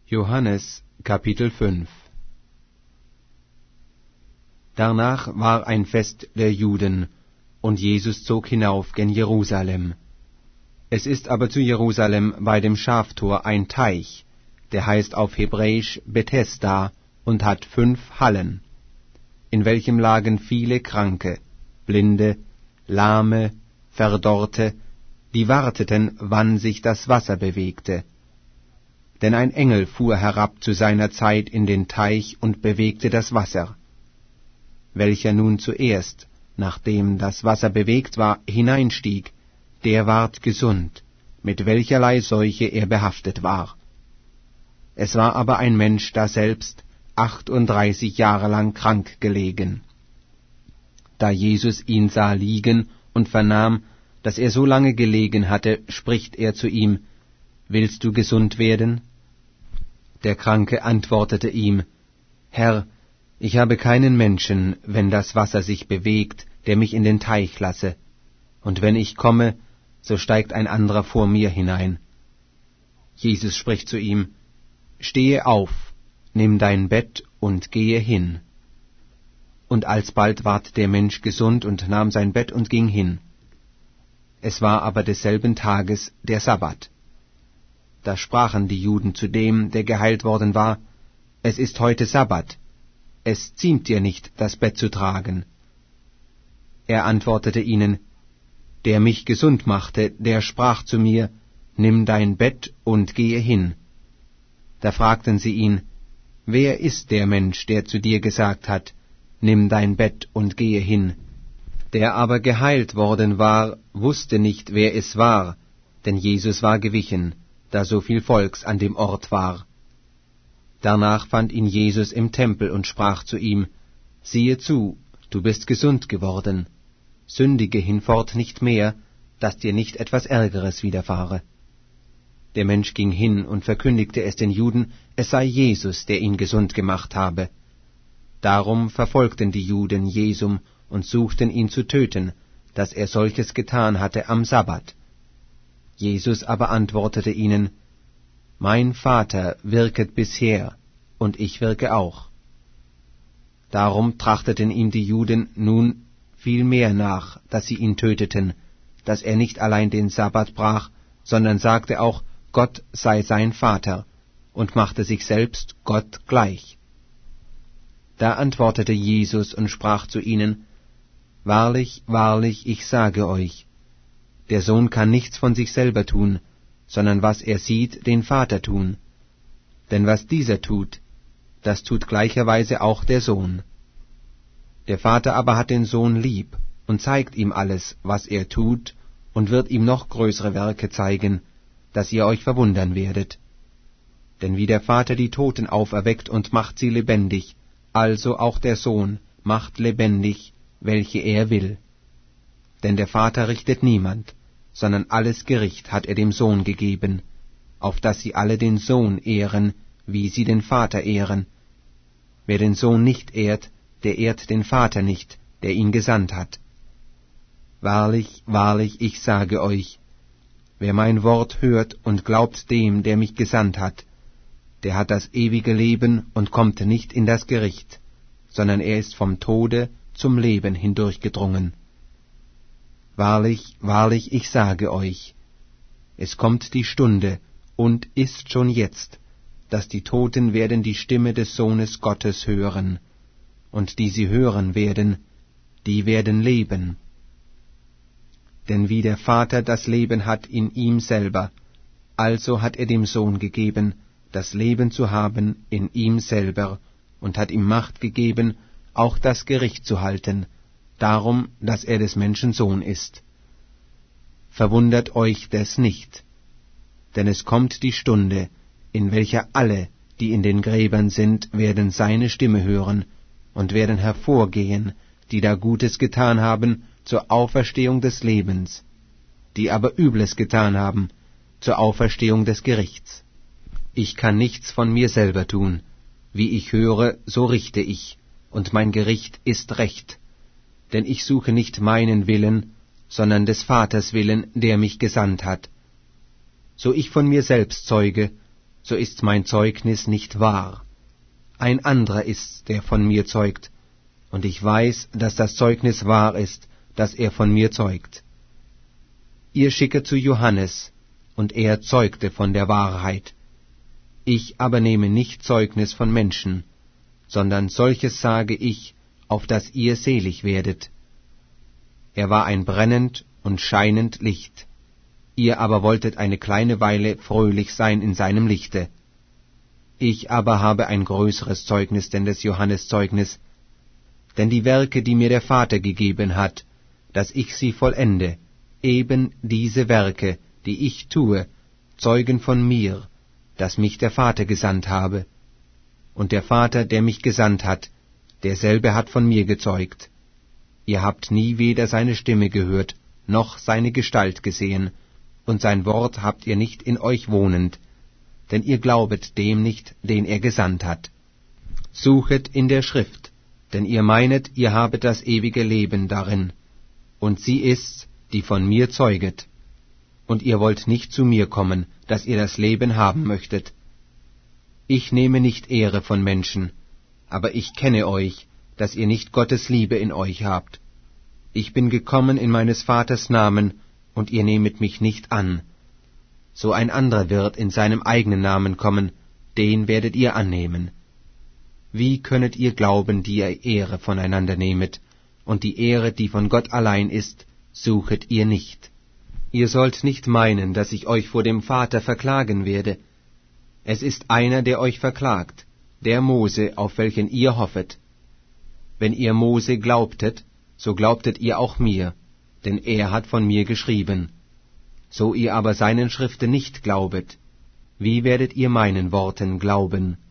Johannes Kapitel 5. Danach war ein Fest der Juden, und Jesus zog hinauf gen Jerusalem. Es ist aber zu Jerusalem bei dem Schaftor ein Teich, der heißt auf Hebräisch Bethesda und hat 5 Hallen, in welchem lagen viele Kranke, Blinde, Lahme, Verdorrte, die warteten, wann sich das Wasser bewegte. Denn ein Engel fuhr herab zu seiner Zeit in den Teich und bewegte das Wasser. Welcher nun zuerst, nachdem das Wasser bewegt war, hineinstieg, der ward gesund, mit welcherlei Seuche er behaftet war. Es war aber ein Mensch daselbst 38 Jahre lang krank gelegen. Da Jesus ihn sah liegen und vernahm, dass er so lange gelegen hatte, spricht er zu ihm: Willst du gesund werden? Der Kranke antwortete ihm: Herr, ich habe keinen Menschen, wenn das Wasser sich bewegt, der mich in den Teich lasse, und wenn ich komme, so steigt ein anderer vor mir hinein. Jesus spricht zu ihm: Stehe auf, nimm dein Bett und gehe hin. Und alsbald ward der Mensch gesund und nahm sein Bett und ging hin. Es war aber desselben Tages der Sabbat. Da sprachen die Juden zu dem, der geheilt worden war: Es ist heute Sabbat, es ziemt dir nicht, das Bett zu tragen. Er antwortete ihnen: Der mich gesund machte, der sprach zu mir: Nimm dein Bett und gehe hin. Da fragten sie ihn: Wer ist der Mensch, der zu dir gesagt hat: Nimm dein Bett und gehe hin? Der aber geheilt worden war, wusste nicht, wer es war, denn Jesus war gewichen, da so viel Volks an dem Ort war. Danach fand ihn Jesus im Tempel und sprach zu ihm: Siehe zu, du bist gesund geworden. Sündige hinfort nicht mehr, dass dir nicht etwas Ärgeres widerfahre. Der Mensch ging hin und verkündigte es den Juden, es sei Jesus, der ihn gesund gemacht habe. Darum verfolgten die Juden Jesum und suchten ihn zu töten, dass er solches getan hatte am Sabbat. Jesus aber antwortete ihnen: Mein Vater wirket bisher, und ich wirke auch. Darum trachteten ihm die Juden nun viel mehr nach, dass sie ihn töteten, dass er nicht allein den Sabbat brach, sondern sagte auch, Gott sei sein Vater, und machte sich selbst Gott gleich. Da antwortete Jesus und sprach zu ihnen: Wahrlich, wahrlich, ich sage euch, der Sohn kann nichts von sich selber tun, sondern was er sieht, den Vater tun. Denn was dieser tut, das tut gleicherweise auch der Sohn. Der Vater aber hat den Sohn lieb und zeigt ihm alles, was er tut, und wird ihm noch größere Werke zeigen, dass ihr euch verwundern werdet. Denn wie der Vater die Toten auferweckt und macht sie lebendig, also auch der Sohn macht lebendig, welche er will. Denn der Vater richtet niemand, sondern alles Gericht hat er dem Sohn gegeben, auf dass sie alle den Sohn ehren, wie sie den Vater ehren. Wer den Sohn nicht ehrt, der ehrt den Vater nicht, der ihn gesandt hat. Wahrlich, wahrlich, ich sage euch, wer mein Wort hört und glaubt dem, der mich gesandt hat, der hat das ewige Leben und kommt nicht in das Gericht, sondern er ist vom Tode zum Leben hindurchgedrungen. Wahrlich, wahrlich, ich sage euch, es kommt die Stunde und ist schon jetzt, dass die Toten werden die Stimme des Sohnes Gottes hören, und die sie hören werden, die werden leben. Denn wie der Vater das Leben hat in ihm selber, also hat er dem Sohn gegeben, das Leben zu haben in ihm selber, und hat ihm Macht gegeben, auch das Gericht zu halten, darum, dass er des Menschen Sohn ist. Verwundert euch des nicht, denn es kommt die Stunde, in welcher alle, die in den Gräbern sind, werden seine Stimme hören und werden hervorgehen, die da Gutes getan haben, zur Auferstehung des Lebens, die aber Übles getan haben, zur Auferstehung des Gerichts. Ich kann nichts von mir selber tun, wie ich höre, so richte ich, und mein Gericht ist recht, denn ich suche nicht meinen Willen, sondern des Vaters Willen, der mich gesandt hat. So ich von mir selbst zeuge, so ist mein Zeugnis nicht wahr. Ein anderer ist's, der von mir zeugt, und ich weiß, dass das Zeugnis wahr ist, das er von mir zeugt. Ihr schicket zu Johannes, und er zeugte von der Wahrheit. Ich aber nehme nicht Zeugnis von Menschen, sondern solches sage ich, auf dass ihr selig werdet. Er war ein brennend und scheinend Licht, ihr aber wolltet eine kleine Weile fröhlich sein in seinem Lichte. Ich aber habe ein größeres Zeugnis denn des Johannes Zeugnis, denn die Werke, die mir der Vater gegeben hat, dass ich sie vollende, eben diese Werke, die ich tue, zeugen von mir, dass mich der Vater gesandt habe. Und der Vater, der mich gesandt hat, derselbe hat von mir gezeugt. Ihr habt nie weder seine Stimme gehört, noch seine Gestalt gesehen, und sein Wort habt ihr nicht in euch wohnend, denn ihr glaubet dem nicht, den er gesandt hat. Suchet in der Schrift, denn ihr meinet, ihr habet das ewige Leben darin, und sie ist's, die von mir zeuget. Und ihr wollt nicht zu mir kommen, dass ihr das Leben haben möchtet. Ich nehme nicht Ehre von Menschen, aber ich kenne euch, dass ihr nicht Gottes Liebe in euch habt. Ich bin gekommen in meines Vaters Namen, und ihr nehmet mich nicht an. So ein anderer wird in seinem eigenen Namen kommen, den werdet ihr annehmen. Wie könnet ihr glauben, die ihr Ehre voneinander nehmet, und die Ehre, die von Gott allein ist, suchet ihr nicht? Ihr sollt nicht meinen, dass ich euch vor dem Vater verklagen werde. Es ist einer, der euch verklagt, der Mose, auf welchen ihr hoffet. Wenn ihr Mose glaubtet, so glaubtet ihr auch mir, denn er hat von mir geschrieben. So ihr aber seinen Schriften nicht glaubet, wie werdet ihr meinen Worten glauben?